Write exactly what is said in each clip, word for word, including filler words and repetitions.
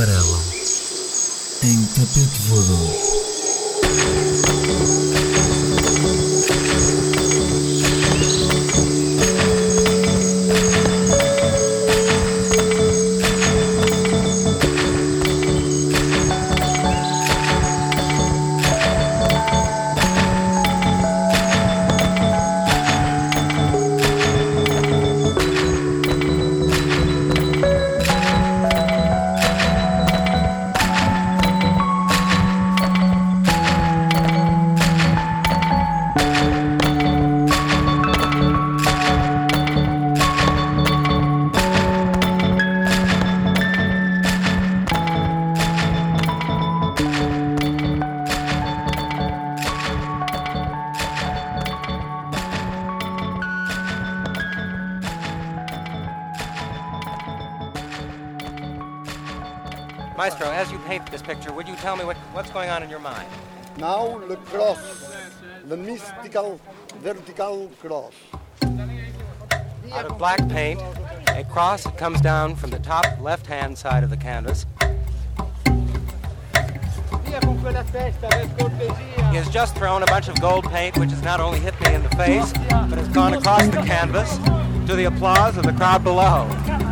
Amarela, em tapete voador. Maestro, as you paint this picture, would you tell me what, what's going on in your mind? Now, the cross, the mystical vertical cross. Out of black paint, a cross that comes down from the top left-hand side of the canvas. He has just thrown a bunch of gold paint, which has not only hit me in the face, but has gone across the canvas to the applause of the crowd below.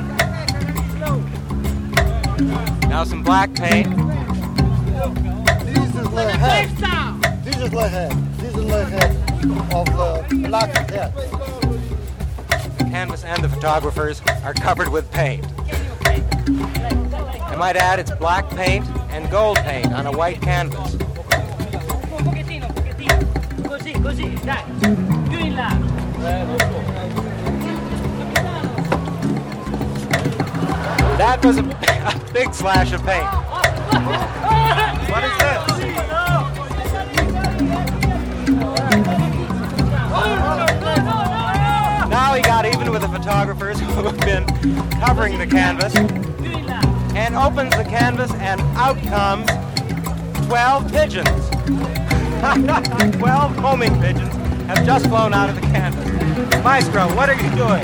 Now some black paint. This is the head. This is the head. This is the head of the black head. The canvas and the photographers are covered with paint. I might add it's black paint and gold paint on a white canvas. That was a, a big slash of paint. What is this? Now he got even with the photographers who have been covering the canvas and opens the canvas and out comes twelve pigeons. twelve homing pigeons have just flown out of the canvas. Maestro, what are you doing?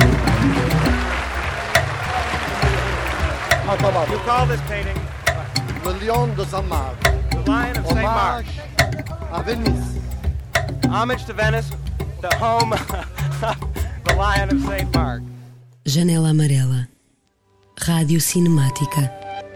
You call this painting Le Lion de Saint-Marc. The Lion of Saint Mark. À Venice. Homage to Venice, the home of the Lion of Saint Mark. Janela Amarela. Rádio Cinemática.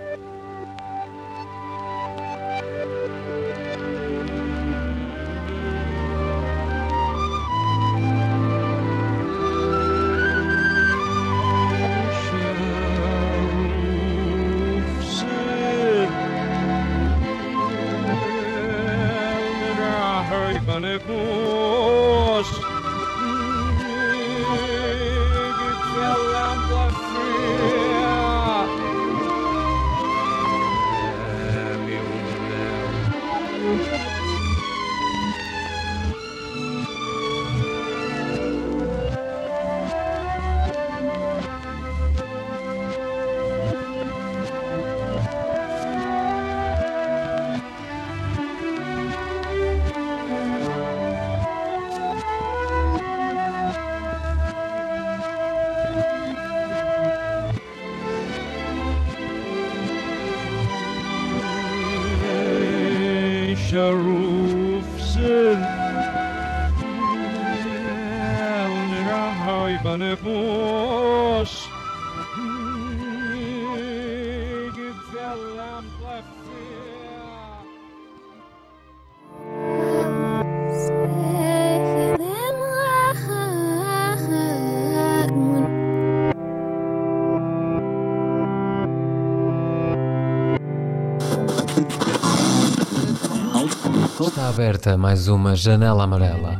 Está aberta mais uma Janela Amarela.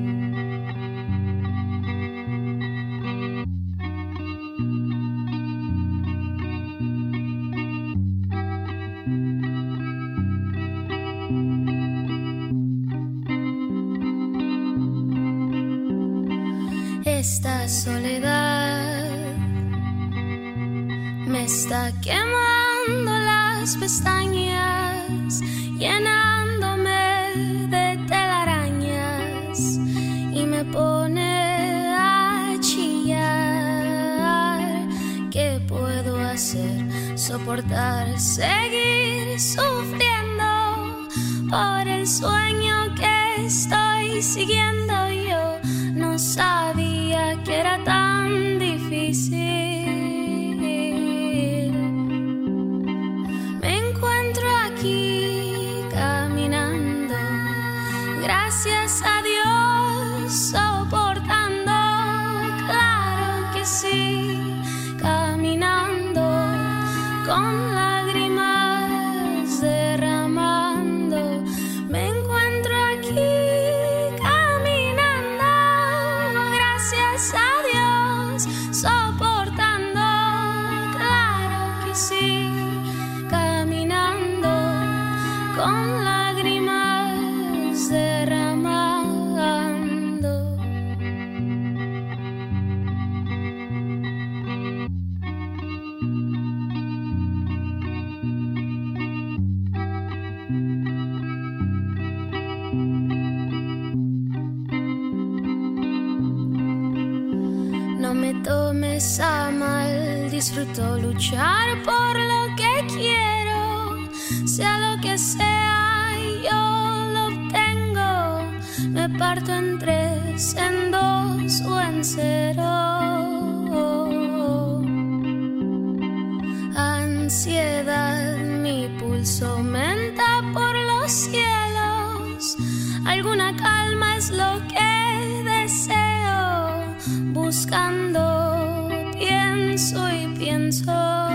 Esta soledad me está quemando las pestañas, llenándome de telarañas y me pone a chillar. ¿Qué puedo hacer? Soportar soportar seguir sufriendo por el sueño que estoy siguiendo. Yo no sabía que era tan difícil. Me encuentro aquí caminando, gracias a Dios, soportando, claro que sí, caminando con lágrimas derramando. Me encuentro aquí caminando, gracias a Dios, soportando, claro que sí, caminando con lágrimas derramando. No me tomes a mal, disfruto luchar por lo que quiero, sea lo que sea, yo lo obtengo. Me parto en tres, en dos o en cero. Ansiedad, mi pulso aumenta por los cielos. Alguna calma es lo que deseo, buscando, pienso y pienso.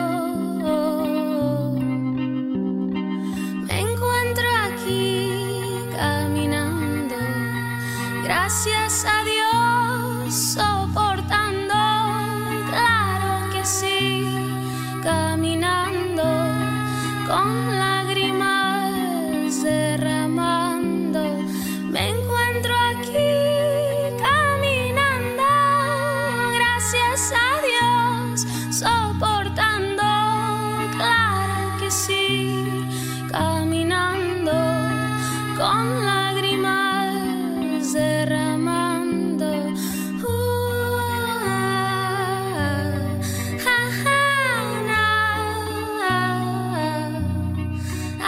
Me encuentro aquí caminando, gracias a Dios, soportando, claro que sí, caminando con lágrimas derramando. Me encuentro aquí caminando, gracias a Dios, soportando, claro que sí, caminando con lágrimas derramando. Uh, ah, ah, ah,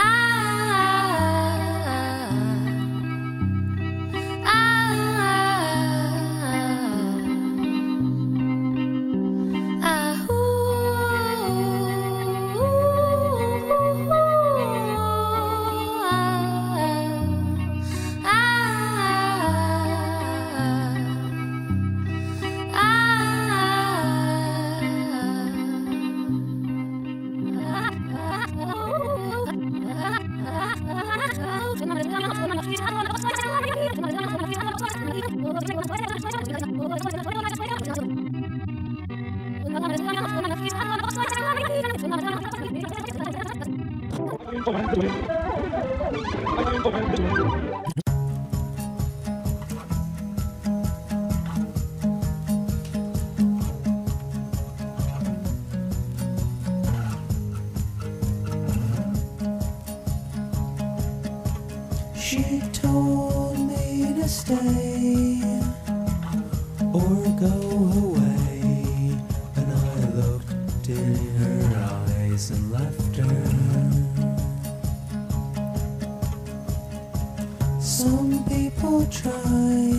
She told me to stay or go away, and I looked in her eyes and left her. Some people try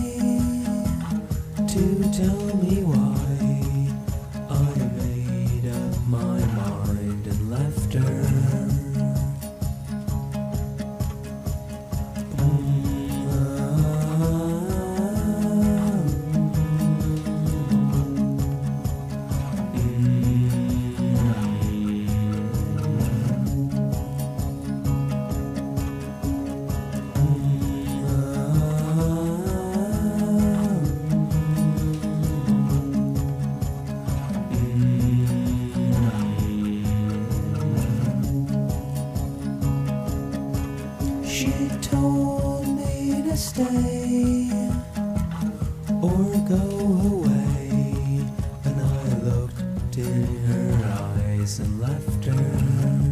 to tell me why I made up my mind and left her. She told me to stay or go away, and I looked in her eyes and left her.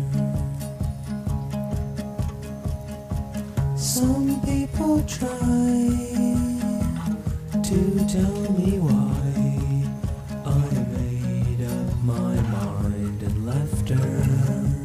Some people try to tell me why I made up my mind and left her.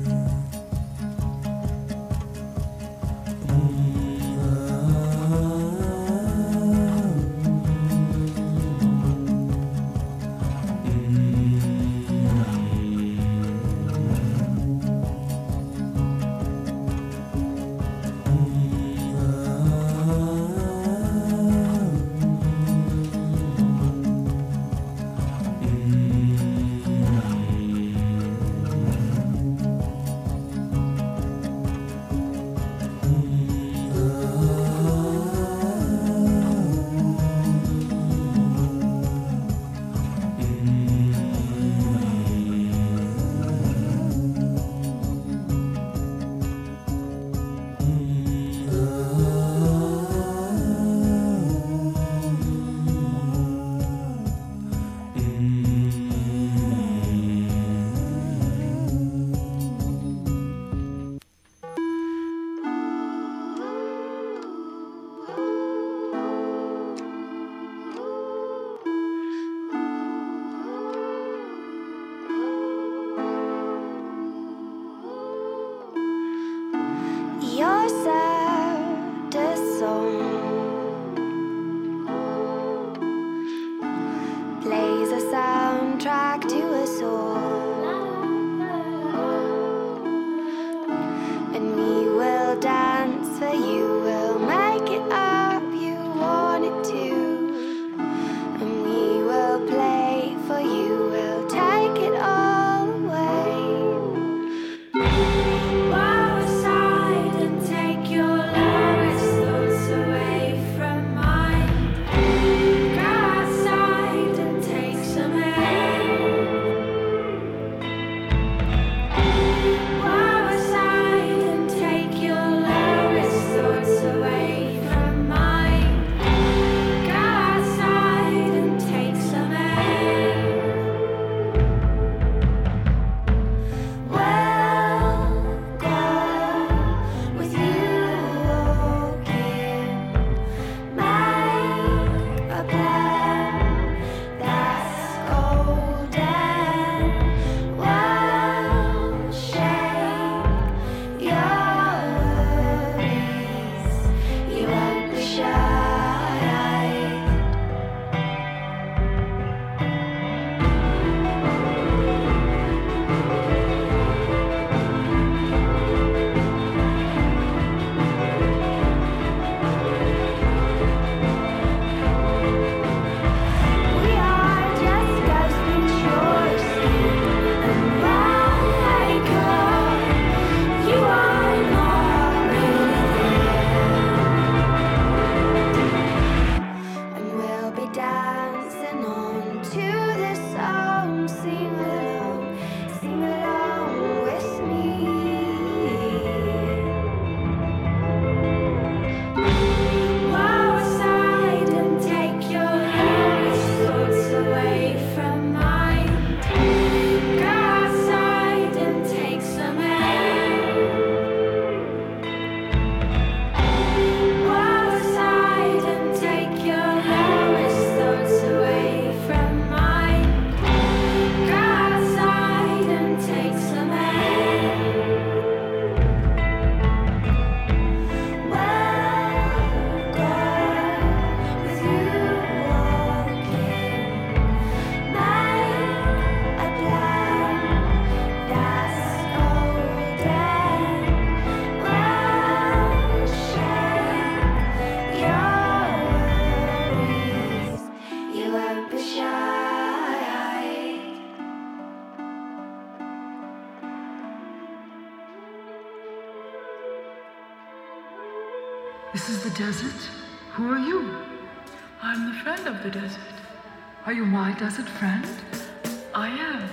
This is the desert? Who are you? I'm the friend of the desert. Are you my desert friend? I am.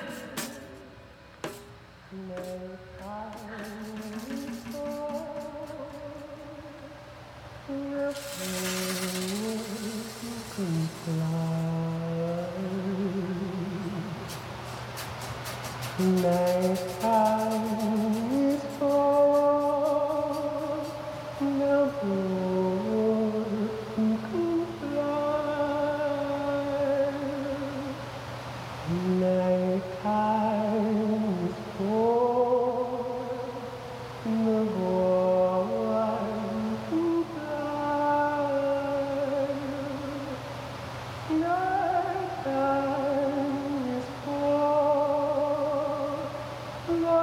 Love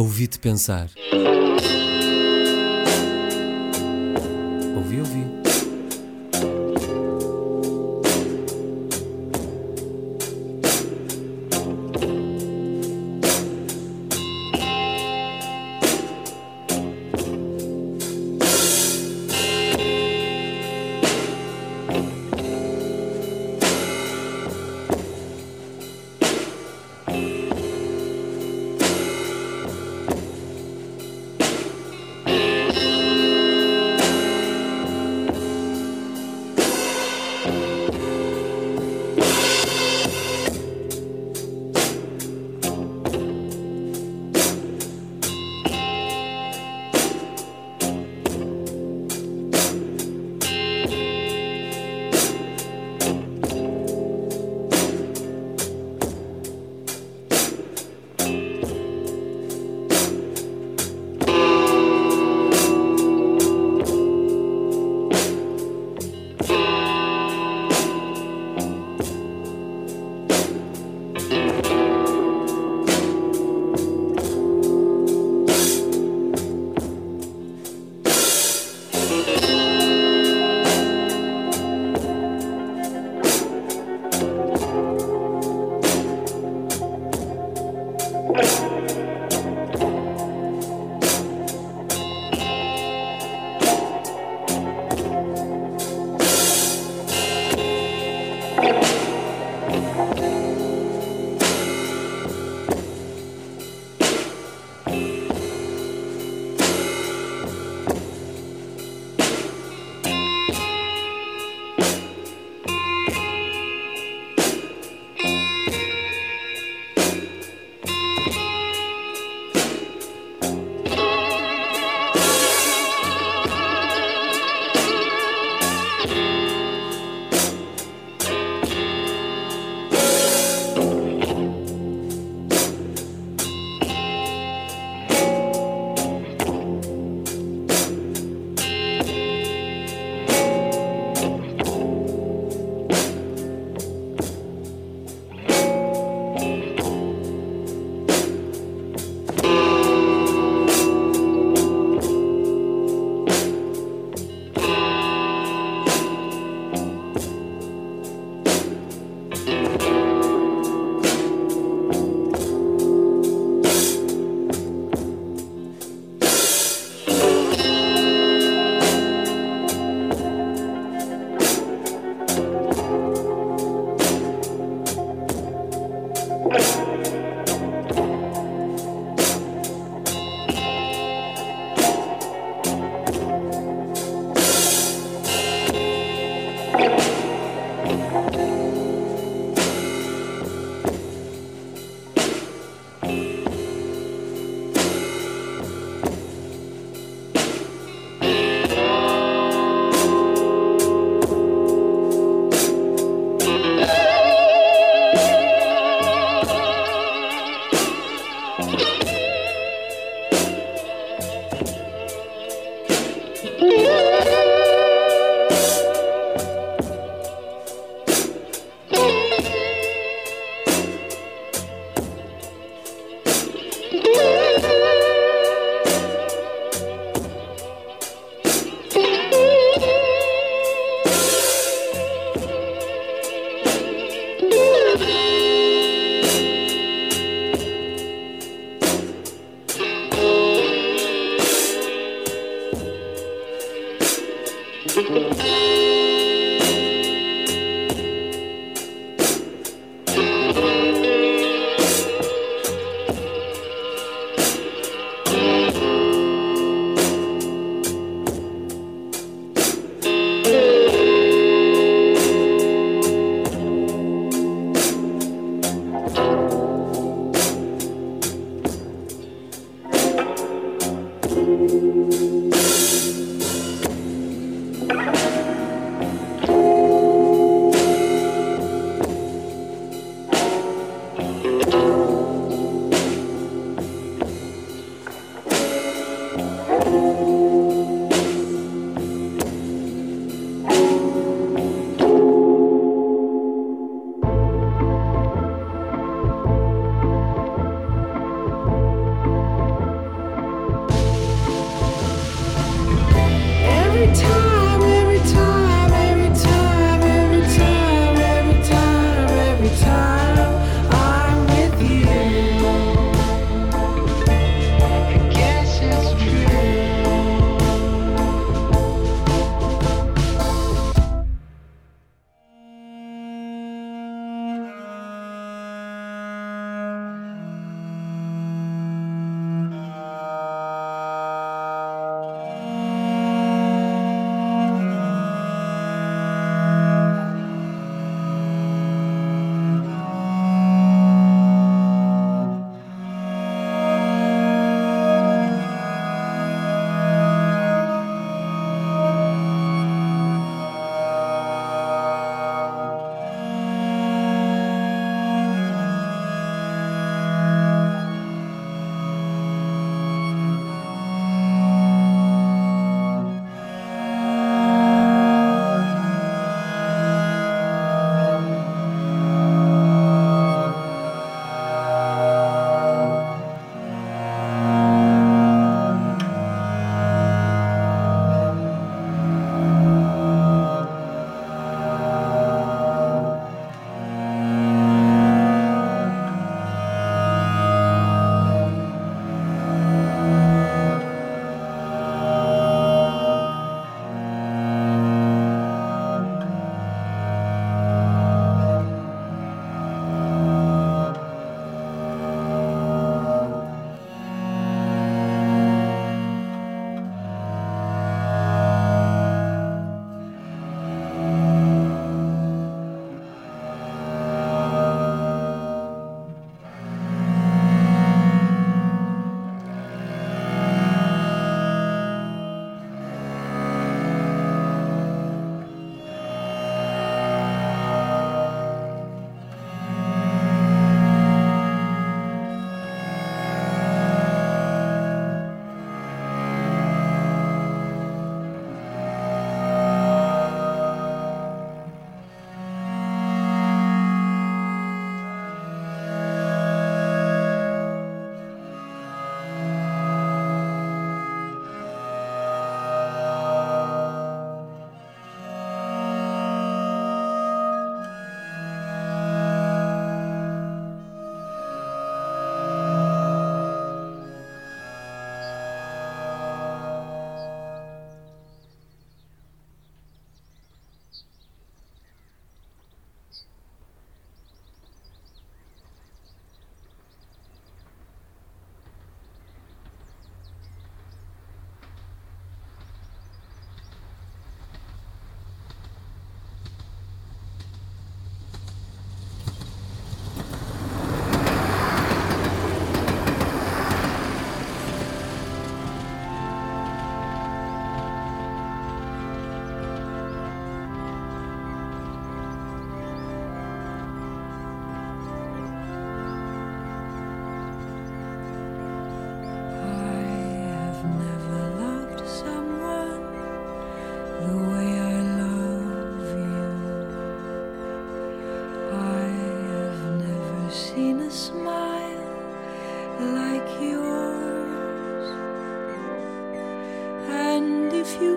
Ouvi-te pensar. Ouvi, ouvi.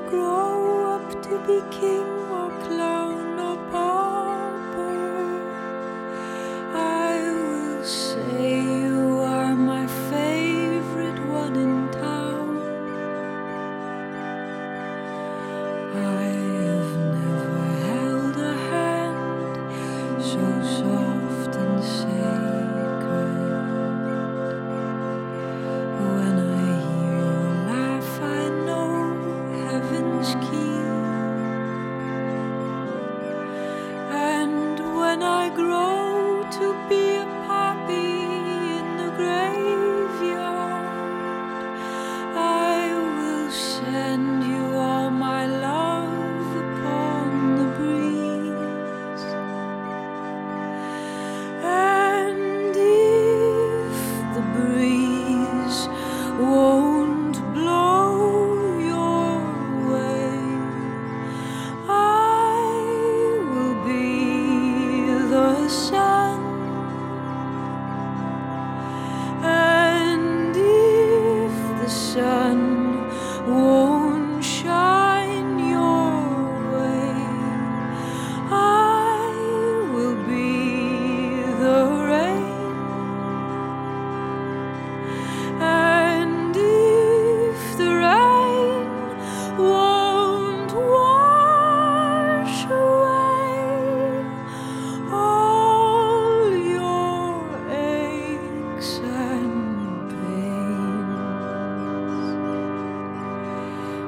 grow up to be king or clown or pauper, I will say you are my favorite one in town. I've never held a hand so soft and sacred. When I hear you laugh, I know heaven's key. And when I grow to be a poppy in the graveyard, I will send you all my love upon the breeze. And if the breeze won't blow your way, I will be the sun. And if the sun won't shine your way, I will be the rain. And if the rain won't wash away all your aches and pains,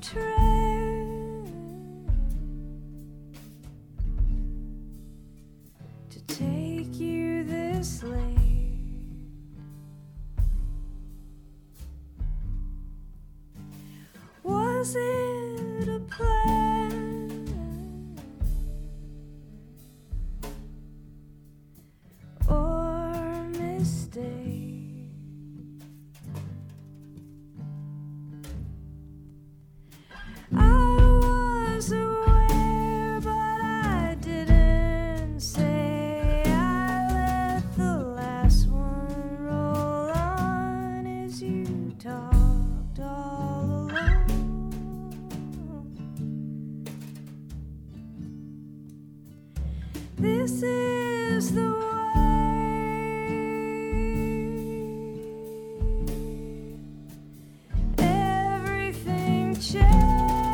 tread to take you this late. Was it a plan or a mistake? I was aware, but I didn't say. I let the last one roll on as you talked all alone. This is the way. Everything changes.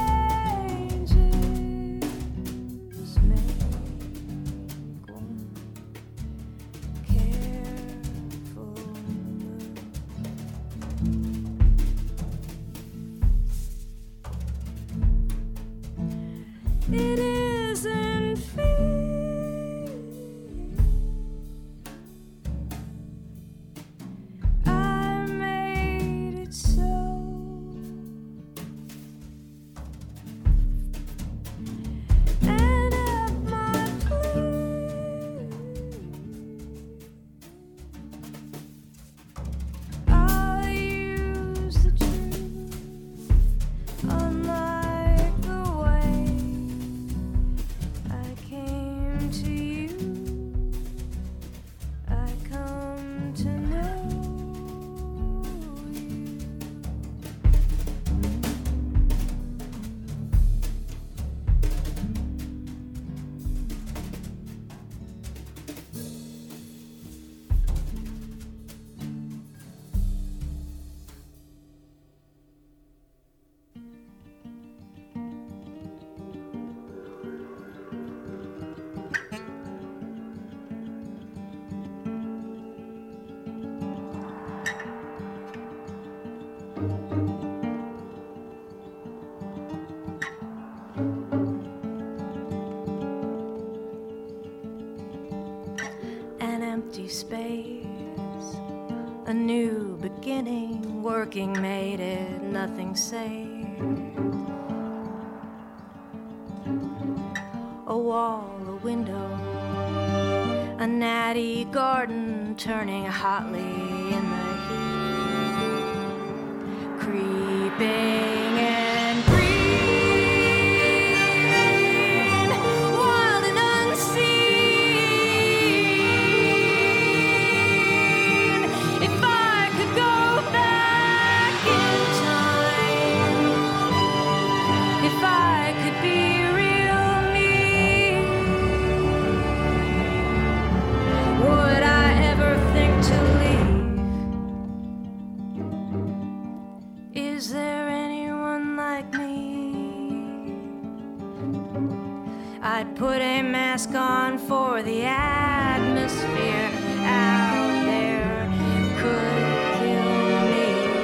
It isn't fair. I made it so. And at my plea, I'll use the truth, unlike the way I came to you. I come to know you. An empty space, a new beginning. Working made it nothing safe. A wall, a window, a natty garden turning hotly in the heat, creeping and green, wild and unseen. If I could go back in time, if I could be real me, would I ever think to leave? Is there anyone like me? I'd put a mask on for the atmosphere out there could kill me.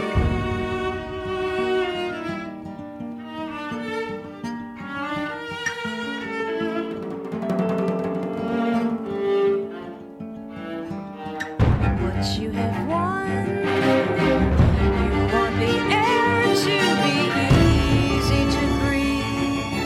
What you have won, you want the air to be easy to breathe.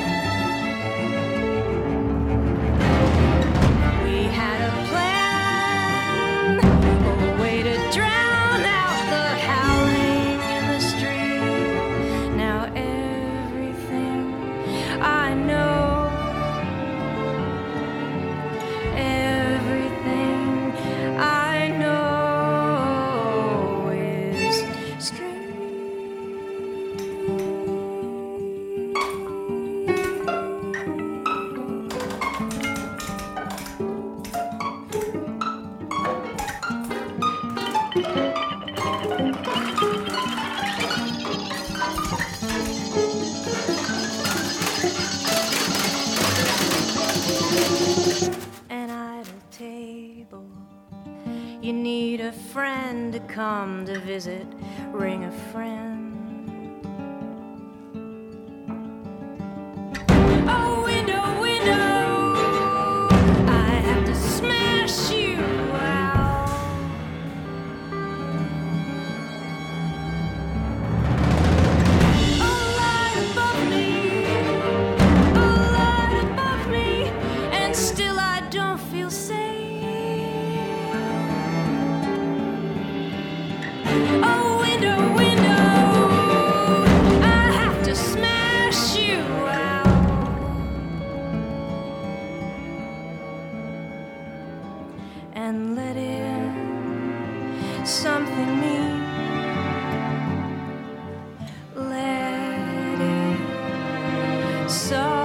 We had a plan, a way to drown out the howling in the street. Now everything I know, everything I know is an idle table. You need a friend to come to visit. Ring a friend. something mean. Let it something.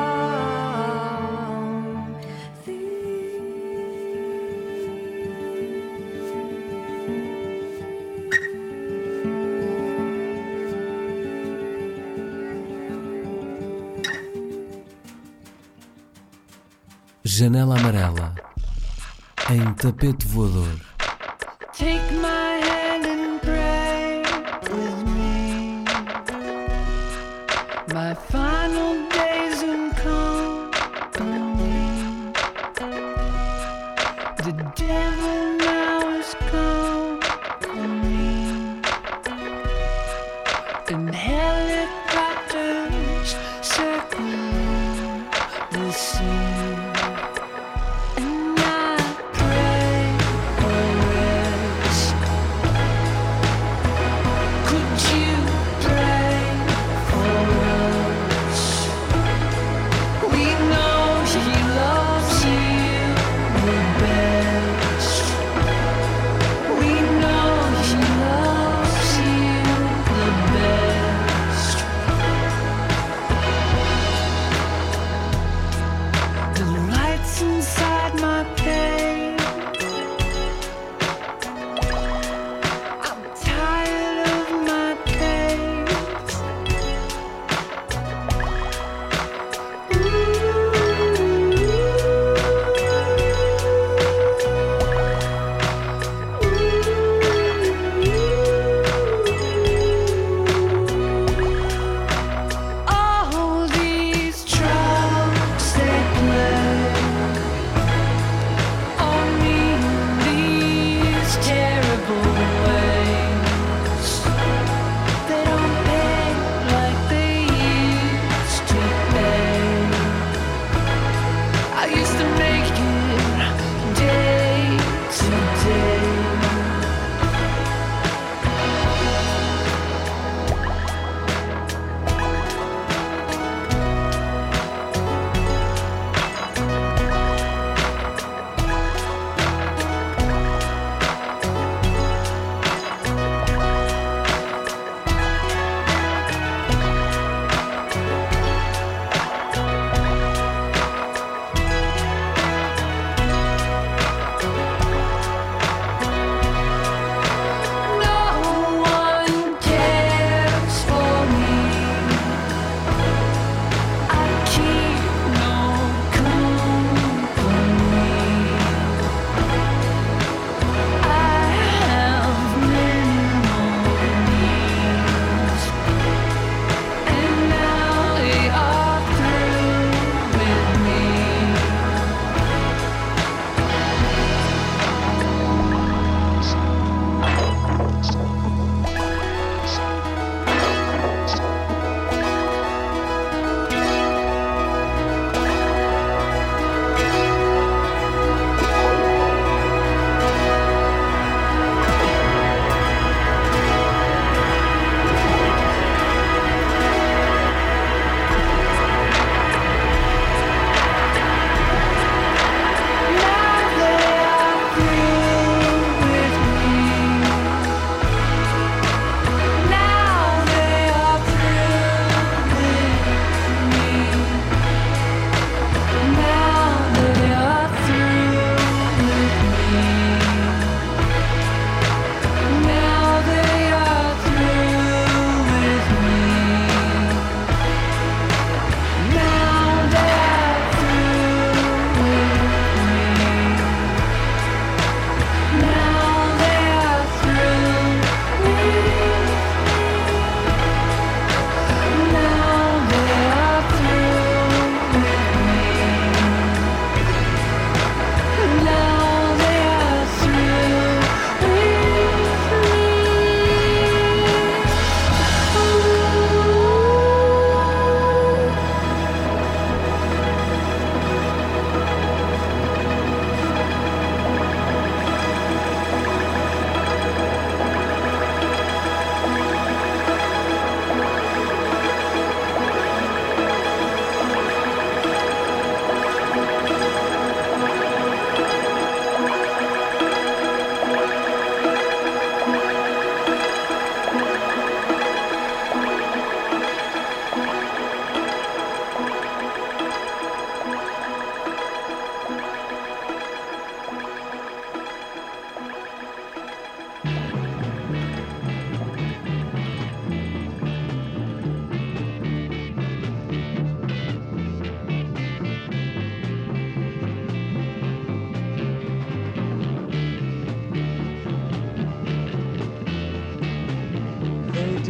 Janela Amarela, em tapete voador. Take my hand and pray with me. My final days in company. The devil now is company. And helicopters circle the sea. And I pray for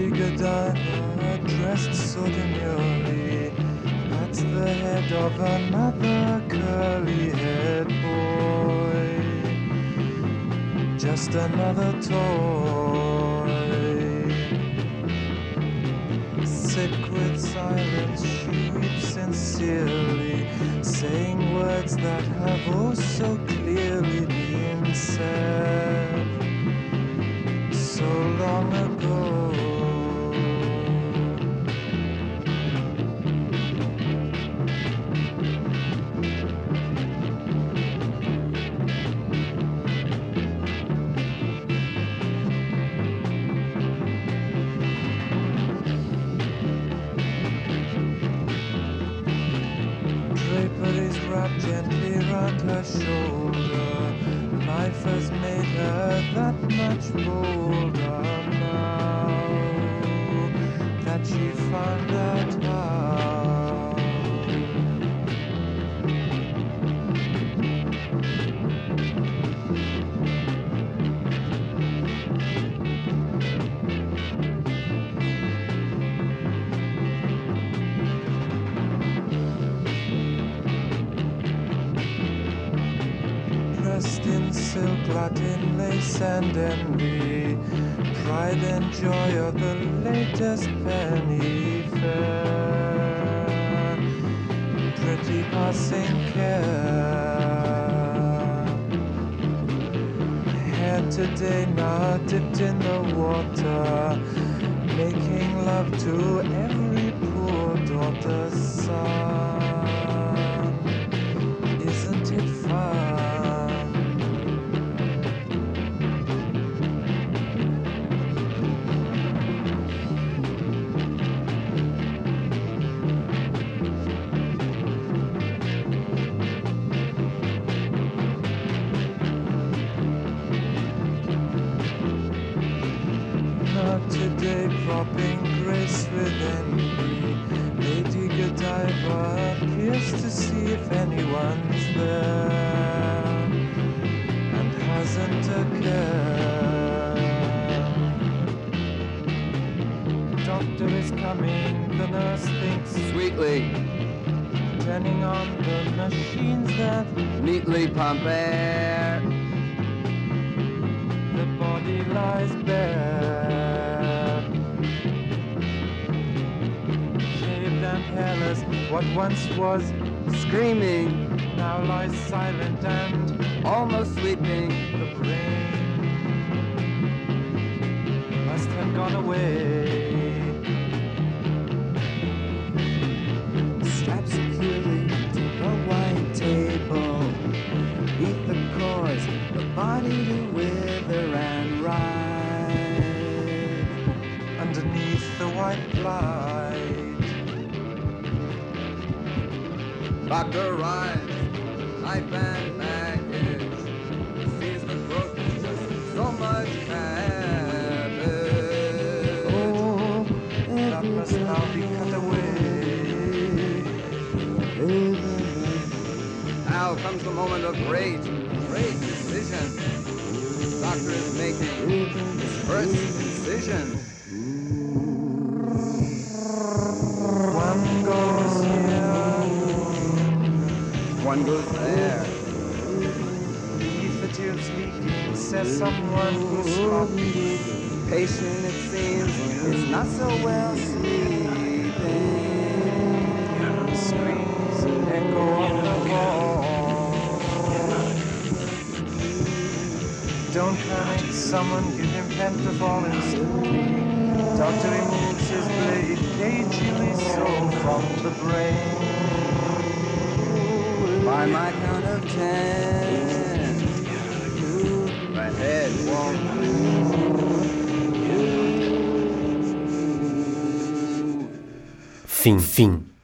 Lady Godiva, dressed so demurely, pats the head of another curly-haired boy. Just another toy. Sick with silence, she weeps sincerely, saying words that have oh so clearly been said so long ago. Draperies wrapped gently round her shoulder. Life has made her that much bolder now that she found out how. Dressed in silk, Latin lace and envy, pride and joy of the latest penny fair, pretty passing care. Hair today now dipped in the water, making love to every poor daughter's son. Isn't it fun? Today propping grace with envy, Lady Godiva appears to see if anyone's there, and hasn't a care. Doctor is coming, the nurse thinks sweetly, turning on the machines that neatly pump air. The body lies bare, and hairless. What once was screaming now lies silent and almost sleeping. The brain must have gone away. Strapped securely to the white table, beneath the cords, the body to wither and ride. Underneath the white light, Doctor arrives, knife and baggage, sees the throat, so much cabbage. Oh, that must now be cut away. Now comes the moment of great, great decision. The doctor is making his first decision. One goes here, one goes there. Beneath the tubes leaking, says someone who's sloppy. Patient, it seems, is not so well sleeping. Screams echo on the wall. Don't panic, someone give him Pentafol instantly. Doctor removes his blade, cagily so from the brain. By my count of ten, my head won't move. Fim, fim.